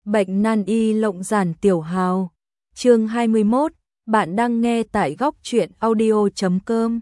Bệnh nan y lộng giản tiểu hào. Chương 21, bạn đang nghe tại góc truyện audio.com.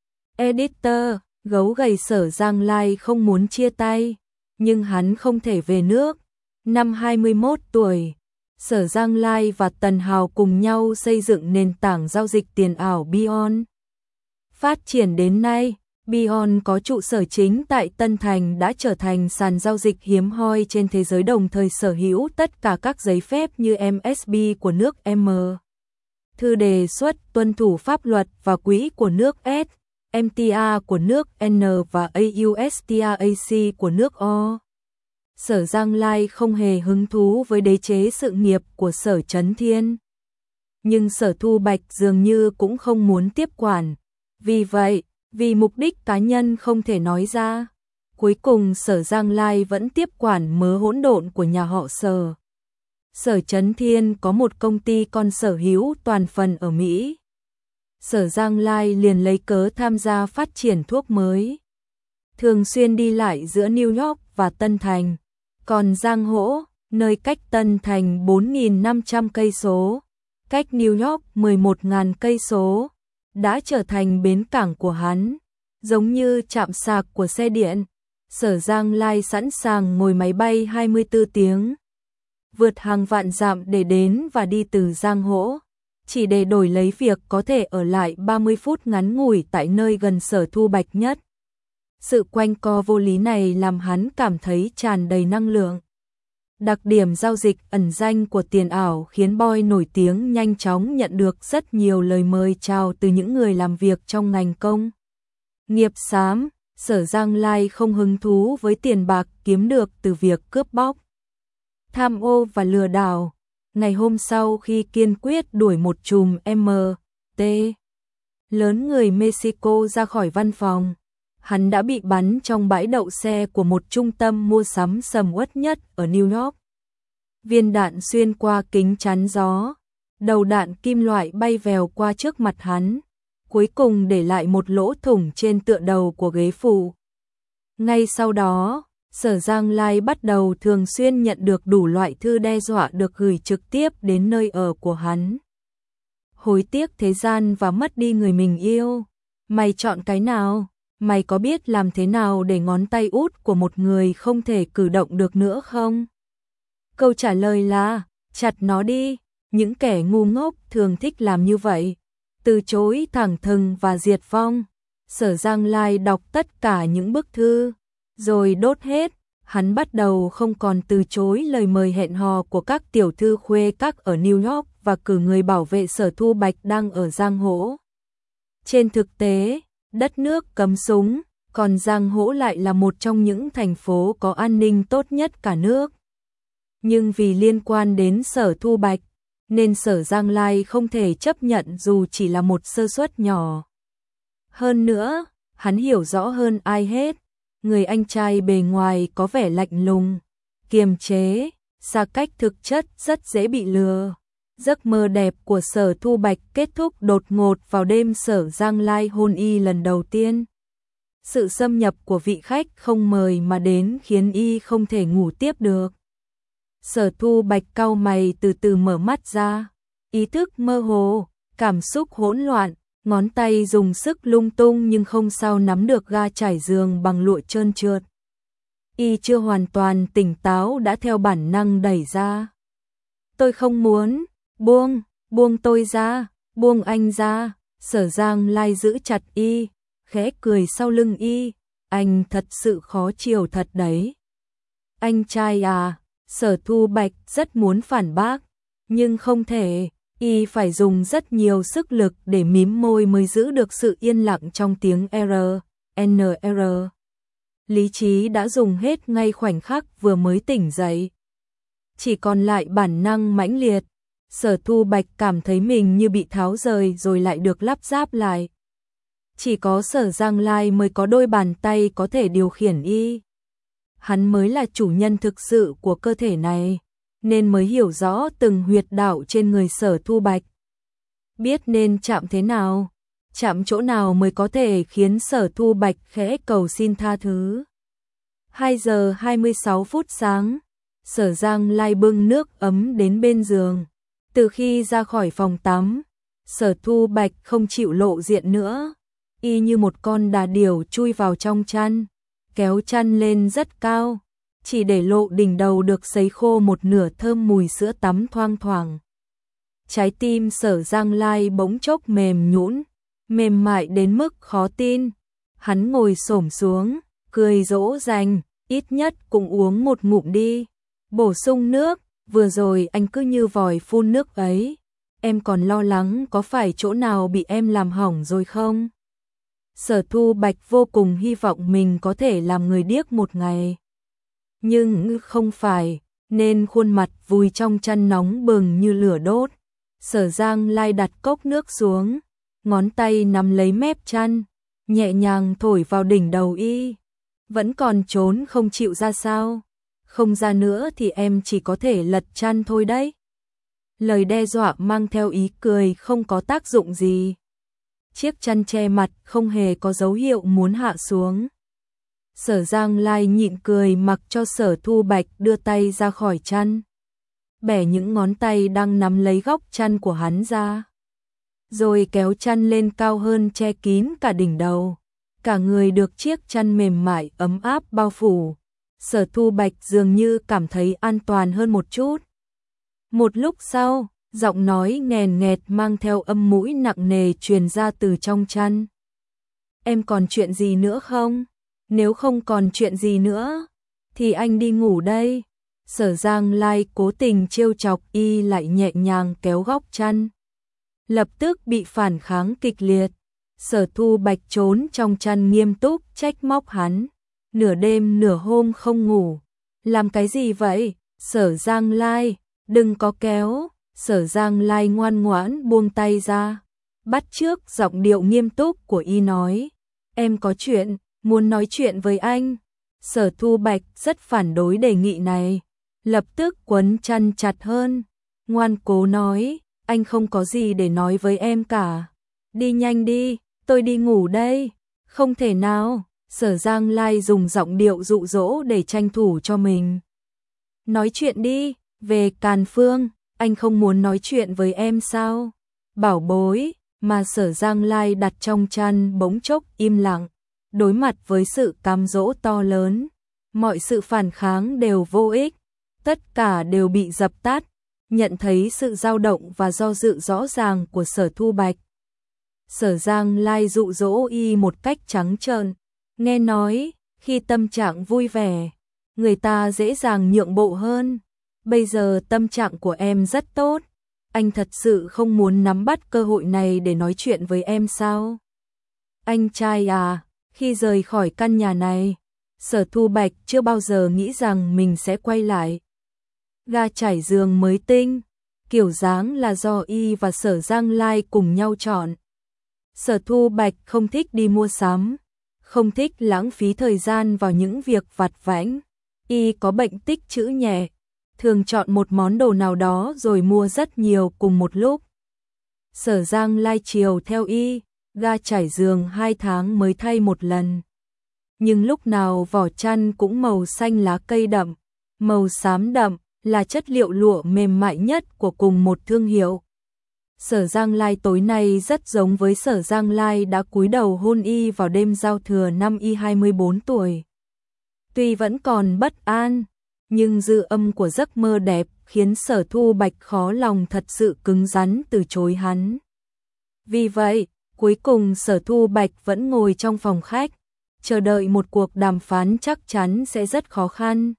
Editor, gấu gầy Sở Giang Lai không muốn chia tay, nhưng hắn không thể về nước. Năm 21 tuổi, Sở Giang Lai và Tần Hào cùng nhau xây dựng nền tảng giao dịch tiền ảo Bion. Phát triển đến nay, Bion có trụ sở chính tại Tân Thành đã trở thành sàn giao dịch hiếm hoi trên thế giới, đồng thời sở hữu tất cả các giấy phép như MSB của nước M, thư đề xuất tuân thủ pháp luật và quỹ của nước S, MTA của nước N và AUSTRAC của nước O. Sở Giang Lai không hề hứng thú với đế chế sự nghiệp của Sở Chấn Thiên. Nhưng Sở Thu Bạch dường như cũng không muốn tiếp quản. Vì vậy, vì mục đích cá nhân không thể nói ra, cuối cùng Sở Giang Lai vẫn tiếp quản mớ hỗn độn của nhà họ Sở. Sở Chấn Thiên có một công ty con sở hữu toàn phần ở Mỹ. Sở Giang Lai liền lấy cớ tham gia phát triển thuốc mới, thường xuyên đi lại giữa New York và Tân Thành. Còn Giang Hỗ, nơi cách Tân Thành 4.500 cây số, cách New York 11.000 cây số, đã trở thành bến cảng của hắn, giống như trạm sạc của xe điện. Sở Giang Lai sẵn sàng ngồi máy bay 24 tiếng, vượt hàng vạn dặm để đến và đi từ Giang Hỗ, chỉ để đổi lấy việc có thể ở lại 30 phút ngắn ngủi tại nơi gần Sở Thu Bạch nhất. Sự quanh co vô lý này làm hắn cảm thấy tràn đầy năng lượng. Đặc điểm giao dịch ẩn danh của tiền ảo khiến boy nổi tiếng nhanh chóng nhận được rất nhiều lời mời chào từ những người làm việc trong ngành công nghiệp xám. Sở Giang Lai không hứng thú với tiền bạc kiếm được từ việc cướp bóc, tham ô và lừa đảo. Ngày hôm sau khi kiên quyết đuổi một chùm MT lớn người Mexico ra khỏi văn phòng, hắn đã bị bắn trong bãi đậu xe của một trung tâm mua sắm sầm uất nhất ở New York. Viên đạn xuyên qua kính chắn gió, đầu đạn kim loại bay vèo qua trước mặt hắn, cuối cùng để lại một lỗ thủng trên tựa đầu của ghế phụ. Ngay sau đó, Sở Giang Lai bắt đầu thường xuyên nhận được đủ loại thư đe dọa được gửi trực tiếp đến nơi ở của hắn. Hối tiếc thế gian và mất đi người mình yêu. Mày chọn cái nào? Mày có biết làm thế nào để ngón tay út của một người không thể cử động được nữa không? Câu trả lời là, chặt nó đi. Những kẻ ngu ngốc thường thích làm như vậy, từ chối thẳng thừng và diệt vong. Sở Giang Lai đọc tất cả những bức thư, rồi đốt hết. Hắn bắt đầu không còn từ chối lời mời hẹn hò của các tiểu thư khuê các ở New York và cử người bảo vệ Sở Thu Bạch đang ở Giang Hỗ. Trên thực tế, đất nước cấm súng, còn Giang Hỗ lại là một trong những thành phố có an ninh tốt nhất cả nước. Nhưng vì liên quan đến Sở Thu Bạch, nên Sở Giang Lai không thể chấp nhận dù chỉ là một sơ suất nhỏ. Hơn nữa, hắn hiểu rõ hơn ai hết, người anh trai bề ngoài có vẻ lạnh lùng, kiềm chế, xa cách thực chất rất dễ bị lừa. Giấc mơ đẹp của Sở Thu Bạch kết thúc đột ngột vào đêm Sở Giang Lai hôn y lần đầu tiên. Sự xâm nhập của vị khách không mời mà đến khiến y không thể ngủ tiếp được. Sở Thu Bạch cau mày từ từ mở mắt ra, ý thức mơ hồ, cảm xúc hỗn loạn, ngón tay dùng sức lung tung nhưng không sao nắm được ga trải giường bằng lụa trơn trượt. Y chưa hoàn toàn tỉnh táo đã theo bản năng đẩy ra. Tôi không muốn, buông tôi ra, buông anh ra. Sở Giang Lai giữ chặt y, khẽ cười sau lưng y, anh thật sự khó chiều thật đấy. Anh trai à, Sở Thu Bạch rất muốn phản bác, nhưng không thể, y phải dùng rất nhiều sức lực để mím môi mới giữ được sự yên lặng trong tiếng NR. Lý trí đã dùng hết ngay khoảnh khắc vừa mới tỉnh dậy. Chỉ còn lại bản năng mãnh liệt. Sở Thu Bạch cảm thấy mình như bị tháo rời rồi lại được lắp ráp lại. Chỉ có Sở Giang Lai mới có đôi bàn tay có thể điều khiển y. Hắn mới là chủ nhân thực sự của cơ thể này, nên mới hiểu rõ từng huyệt đạo trên người Sở Thu Bạch. Biết nên chạm thế nào, chạm chỗ nào mới có thể khiến Sở Thu Bạch khẽ cầu xin tha thứ. 2 giờ 26 phút sáng, Sở Giang Lai bưng nước ấm đến bên giường. Từ khi ra khỏi phòng tắm, Sở Thu Bạch không chịu lộ diện nữa, y như một con đà điểu chui vào trong chăn, kéo chăn lên rất cao, chỉ để lộ đỉnh đầu được sấy khô một nửa thơm mùi sữa tắm thoang thoảng. Trái tim Sở Giang Lai bỗng chốc mềm nhũn, mềm mại đến mức khó tin. Hắn ngồi xổm xuống, cười dỗ dành, ít nhất cũng uống một ngụm đi, bổ sung nước, vừa rồi anh cứ như vòi phun nước ấy, em còn lo lắng có phải chỗ nào bị em làm hỏng rồi không? Sở Thu Bạch vô cùng hy vọng mình có thể làm người điếc một ngày. Nhưng không phải, nên khuôn mặt vùi trong chăn nóng bừng như lửa đốt. Sở Giang Lai đặt cốc nước xuống, ngón tay nắm lấy mép chăn, nhẹ nhàng thổi vào đỉnh đầu y. Vẫn còn trốn không chịu ra sao? Không ra nữa thì em chỉ có thể lật chăn thôi đấy. Lời đe dọa mang theo ý cười không có tác dụng gì. Chiếc chăn che mặt không hề có dấu hiệu muốn hạ xuống. Sở Giang Lai nhịn cười mặc cho Sở Thu Bạch đưa tay ra khỏi chăn, bẻ những ngón tay đang nắm lấy góc chăn của hắn ra, rồi kéo chăn lên cao hơn che kín cả đỉnh đầu. Cả người được chiếc chăn mềm mại ấm áp bao phủ. Sở Thu Bạch dường như cảm thấy an toàn hơn một chút. Một lúc sau, giọng nói nghèn nghẹt mang theo âm mũi nặng nề truyền ra từ trong chăn. Em còn chuyện gì nữa không? Nếu không còn chuyện gì nữa, thì anh đi ngủ đây. Sở Giang Lai cố tình trêu chọc y lại nhẹ nhàng kéo góc chăn. Lập tức bị phản kháng kịch liệt. Sở Thu Bạch trốn trong chăn nghiêm túc trách móc hắn. Nửa đêm nửa hôm không ngủ. Làm cái gì vậy? Sở Giang Lai, đừng có kéo. Sở Giang Lai ngoan ngoãn buông tay ra, bắt chước giọng điệu nghiêm túc của y nói. Em có chuyện, muốn nói chuyện với anh. Sở Thu Bạch rất phản đối đề nghị này, lập tức quấn chăn chặt hơn. Ngoan cố nói, anh không có gì để nói với em cả. Đi nhanh đi, tôi đi ngủ đây. Không thể nào, Sở Giang Lai dùng giọng điệu dụ dỗ để tranh thủ cho mình. Nói chuyện đi, về Càn Phương, anh không muốn nói chuyện với em sao? Bảo bối, mà Sở Giang Lai đặt trong chăn bỗng chốc im lặng, đối mặt với sự cám dỗ to lớn. Mọi sự phản kháng đều vô ích, tất cả đều bị dập tắt, nhận thấy sự dao động và do dự rõ ràng của Sở Thu Bạch. Sở Giang Lai dụ dỗ y một cách trắng trợn, nghe nói, khi tâm trạng vui vẻ, người ta dễ dàng nhượng bộ hơn. Bây giờ tâm trạng của em rất tốt, anh thật sự không muốn nắm bắt cơ hội này để nói chuyện với em sao? Anh trai à, khi rời khỏi căn nhà này, Sở Thu Bạch chưa bao giờ nghĩ rằng mình sẽ quay lại. Ga trải giường mới tinh, kiểu dáng là do y và Sở Giang Lai cùng nhau chọn. Sở Thu Bạch không thích đi mua sắm, không thích lãng phí thời gian vào những việc vặt vãnh. Y có bệnh tích trữ nhẹ, thường chọn một món đồ nào đó rồi mua rất nhiều cùng một lúc. Sở Giang Lai chiều theo y, ga trải giường 2 tháng mới thay một lần. Nhưng lúc nào vỏ chăn cũng màu xanh lá cây đậm, màu xám đậm là chất liệu lụa mềm mại nhất của cùng một thương hiệu. Sở Giang Lai tối nay rất giống với Sở Giang Lai đã cúi đầu hôn y vào đêm giao thừa năm y 24 tuổi. Tuy vẫn còn bất an, nhưng dư âm của giấc mơ đẹp khiến Sở Thu Bạch khó lòng thật sự cứng rắn từ chối hắn. Vì vậy, cuối cùng Sở Thu Bạch vẫn ngồi trong phòng khách, chờ đợi một cuộc đàm phán chắc chắn sẽ rất khó khăn.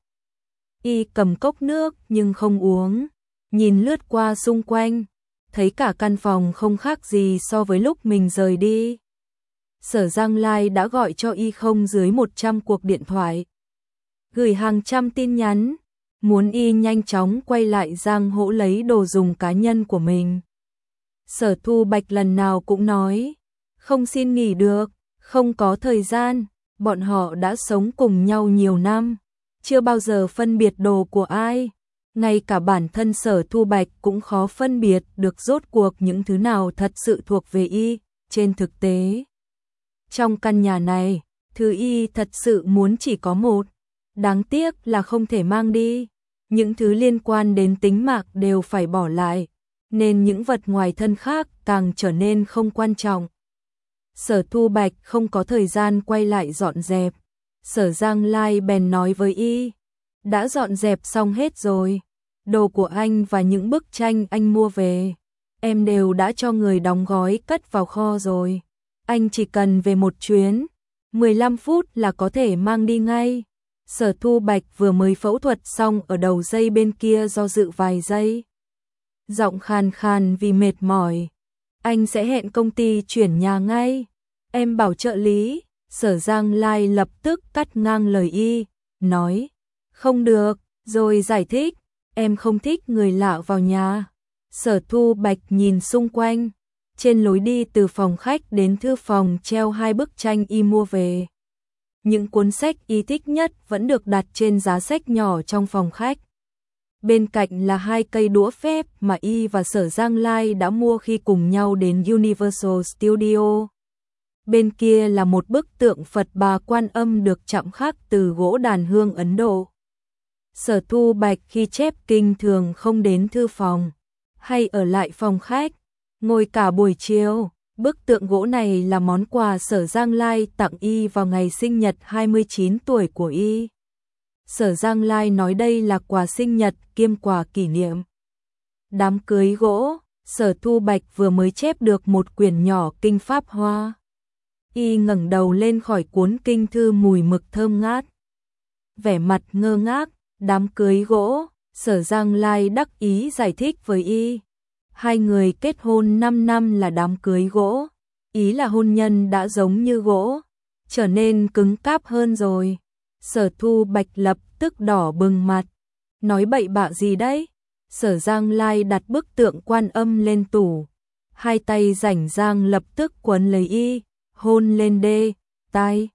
Y cầm cốc nước nhưng không uống, nhìn lướt qua xung quanh, thấy cả căn phòng không khác gì so với lúc mình rời đi. Sở Giang Lai đã gọi cho y không dưới 100 cuộc điện thoại, gửi hàng trăm tin nhắn, muốn y nhanh chóng quay lại giang hỗ lấy đồ dùng cá nhân của mình. Sở Thu Bạch lần nào cũng nói, không xin nghỉ được, không có thời gian, bọn họ đã sống cùng nhau nhiều năm, chưa bao giờ phân biệt đồ của ai. Ngay cả bản thân Sở Thu Bạch cũng khó phân biệt được rốt cuộc những thứ nào thật sự thuộc về y. Trên thực tế, trong căn nhà này, thứ y thật sự muốn chỉ có một, đáng tiếc là không thể mang đi. những thứ liên quan đến tính mạng đều phải bỏ lại, nên những vật ngoài thân khác càng trở nên không quan trọng. Sở Thu Bạch không có thời gian quay lại dọn dẹp. Sở Giang Lai bèn nói với y, đã dọn dẹp xong hết rồi. Đồ của anh và những bức tranh anh mua về, em đều đã cho người đóng gói cất vào kho rồi. Anh chỉ cần về một chuyến, 15 phút là có thể mang đi ngay. Sở Thu Bạch vừa mới phẫu thuật xong ở đầu dây bên kia do dự vài giây. Giọng khàn khàn vì mệt mỏi. Anh sẽ hẹn công ty chuyển nhà ngay. Em bảo trợ lý. Sở Giang Lai lập tức cắt ngang lời y, nói, không được, rồi giải thích, em không thích người lạ vào nhà. Sở Thu Bạch nhìn xung quanh, trên lối đi từ phòng khách đến thư phòng treo 2 bức tranh y mua về. Những cuốn sách y thích nhất vẫn được đặt trên giá sách nhỏ trong phòng khách. Bên cạnh là 2 cây đũa phép mà y và Sở Giang Lai đã mua khi cùng nhau đến Universal Studio. Bên kia là một bức tượng Phật Bà Quan Âm được chạm khắc từ gỗ đàn hương Ấn Độ. Sở Thu Bạch khi chép kinh thường không đến thư phòng, hay ở lại phòng khách, ngồi cả buổi chiều. Bức tượng gỗ này là món quà Sở Giang Lai tặng y vào ngày sinh nhật 29 tuổi của y. Sở Giang Lai nói đây là quà sinh nhật kiêm quà kỷ niệm. Đám cưới gỗ, Sở Thu Bạch vừa mới chép được một quyển nhỏ kinh Pháp Hoa. Y ngẩng đầu lên khỏi cuốn kinh thư mùi mực thơm ngát. Vẻ mặt ngơ ngác, đám cưới gỗ, Sở Giang Lai đắc ý giải thích với y. 2 người kết hôn 5 năm là đám cưới gỗ, ý là hôn nhân đã giống như gỗ, trở nên cứng cáp hơn rồi. Sở Thu Bạch lập tức đỏ bừng mặt, nói bậy bạ gì đấy. Sở Giang Lai đặt bức tượng Quan Âm lên tủ, 2 tay rảnh rang lập tức quấn lấy y, hôn lên đê, tai.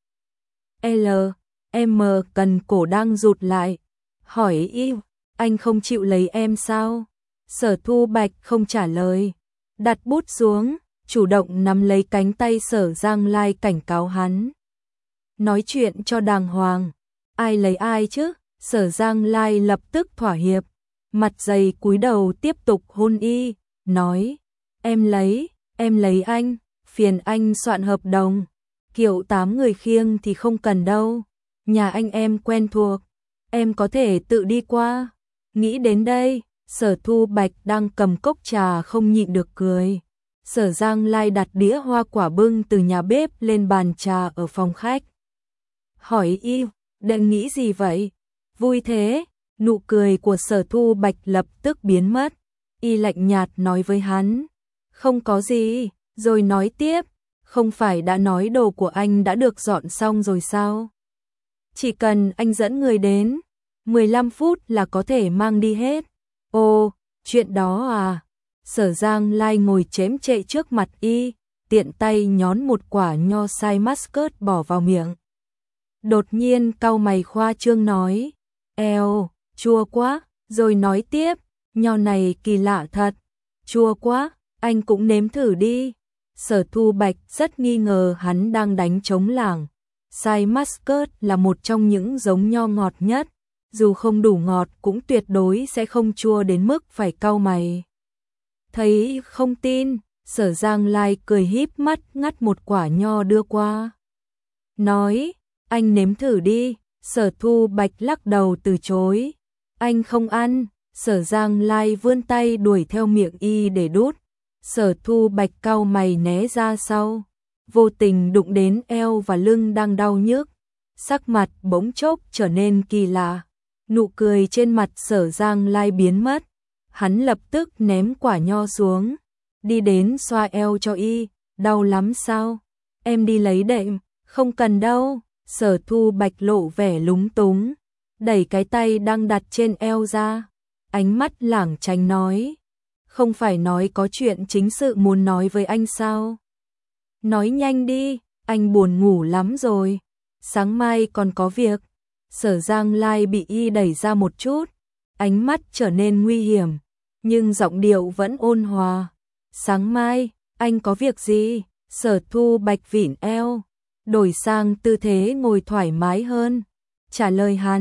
M cần cổ đang rụt lại, hỏi y, anh không chịu lấy em sao? Sở Thu Bạch không trả lời, đặt bút xuống, chủ động nắm lấy cánh tay Sở Giang Lai cảnh cáo hắn. Nói chuyện cho đàng hoàng, ai lấy ai chứ? Sở Giang Lai lập tức thỏa hiệp, mặt dày cúi đầu tiếp tục hôn y, nói, em lấy anh, phiền anh soạn hợp đồng, kiểu 8 người khiêng thì không cần đâu, nhà anh em quen thuộc, em có thể tự đi qua. Nghĩ đến đây, Sở Thu Bạch đang cầm cốc trà không nhịn được cười. Sở Giang Lai đặt đĩa hoa quả bưng từ nhà bếp lên bàn trà ở phòng khách. Hỏi y, đang nghĩ gì vậy? Vui thế? Nụ cười của Sở Thu Bạch lập tức biến mất. Y lạnh nhạt nói với hắn, không có gì, rồi nói tiếp, không phải đã nói đồ của anh đã được dọn xong rồi sao? Chỉ cần anh dẫn người đến, 15 phút là có thể mang đi hết. Ồ, chuyện đó à? Sở Giang Lai ngồi chém chệ trước mặt y, tiện tay nhón một quả nho sai muscat bỏ vào miệng. Đột nhiên cau mày khoa trương nói, eo, chua quá, rồi nói tiếp, nho này kỳ lạ thật, chua quá, anh cũng nếm thử đi. Sở Thu Bạch rất nghi ngờ hắn đang đánh trống lảng. Sai muscat là một trong những giống nho ngọt nhất, dù không đủ ngọt cũng tuyệt đối sẽ không chua đến mức phải cau mày. Thấy không tin, Sở Giang Lai cười híp mắt ngắt một quả nho đưa qua. Nói, anh nếm thử đi. Sở Thu Bạch lắc đầu từ chối. Anh không ăn. Sở Giang Lai vươn tay đuổi theo miệng y để đút. Sở Thu Bạch cau mày né ra sau, vô tình đụng đến eo và lưng đang đau nhức. Sắc mặt bỗng chốc trở nên kỳ lạ. Nụ cười trên mặt Sở Giang Lai biến mất. Hắn lập tức ném quả nho xuống, đi đến xoa eo cho y. Đau lắm sao? Em đi lấy đệm. Không cần đâu. Sở Thu Bạch lộ vẻ lúng túng, đẩy cái tay đang đặt trên eo ra. Ánh mắt lảng tránh nói, không phải nói có chuyện chính sự muốn nói với anh sao? Nói nhanh đi, anh buồn ngủ lắm rồi, sáng mai còn có việc. Sở Giang Lai bị y đẩy ra một chút, ánh mắt trở nên nguy hiểm, nhưng giọng điệu vẫn ôn hòa. Sáng mai, anh có việc gì? Sở Thu Bạch vịn eo, đổi sang tư thế ngồi thoải mái hơn, trả lời hắn,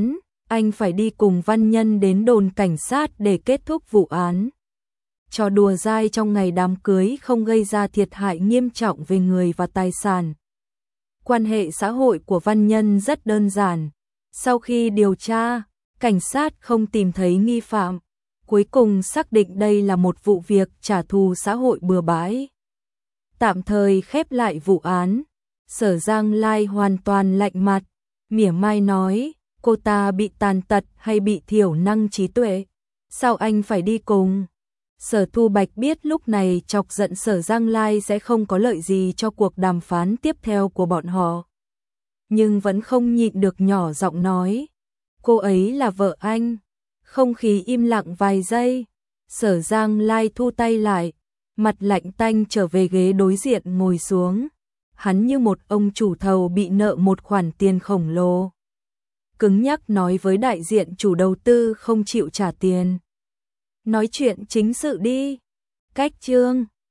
anh phải đi cùng Văn Nhân đến đồn cảnh sát để kết thúc vụ án. Trò đùa dai trong ngày đám cưới không gây ra thiệt hại nghiêm trọng về người và tài sản. Quan hệ xã hội của Văn Nhân rất đơn giản. Sau khi điều tra, cảnh sát không tìm thấy nghi phạm, cuối cùng xác định đây là một vụ việc trả thù xã hội bừa bãi. Tạm thời khép lại vụ án, Sở Giang Lai hoàn toàn lạnh mặt, mỉa mai nói, cô ta bị tàn tật hay bị thiểu năng trí tuệ? Sao anh phải đi cùng? Sở Thu Bạch biết lúc này chọc giận Sở Giang Lai sẽ không có lợi gì cho cuộc đàm phán tiếp theo của bọn họ. Nhưng vẫn không nhịn được nhỏ giọng nói, cô ấy là vợ anh. Không khí im lặng vài giây, Sở Giang Lai thu tay lại, mặt lạnh tanh trở về ghế đối diện ngồi xuống. Hắn như một ông chủ thầu bị nợ một khoản tiền khổng lồ. Cứng nhắc nói với đại diện chủ đầu tư không chịu trả tiền. Nói chuyện chính sự đi. Cách chương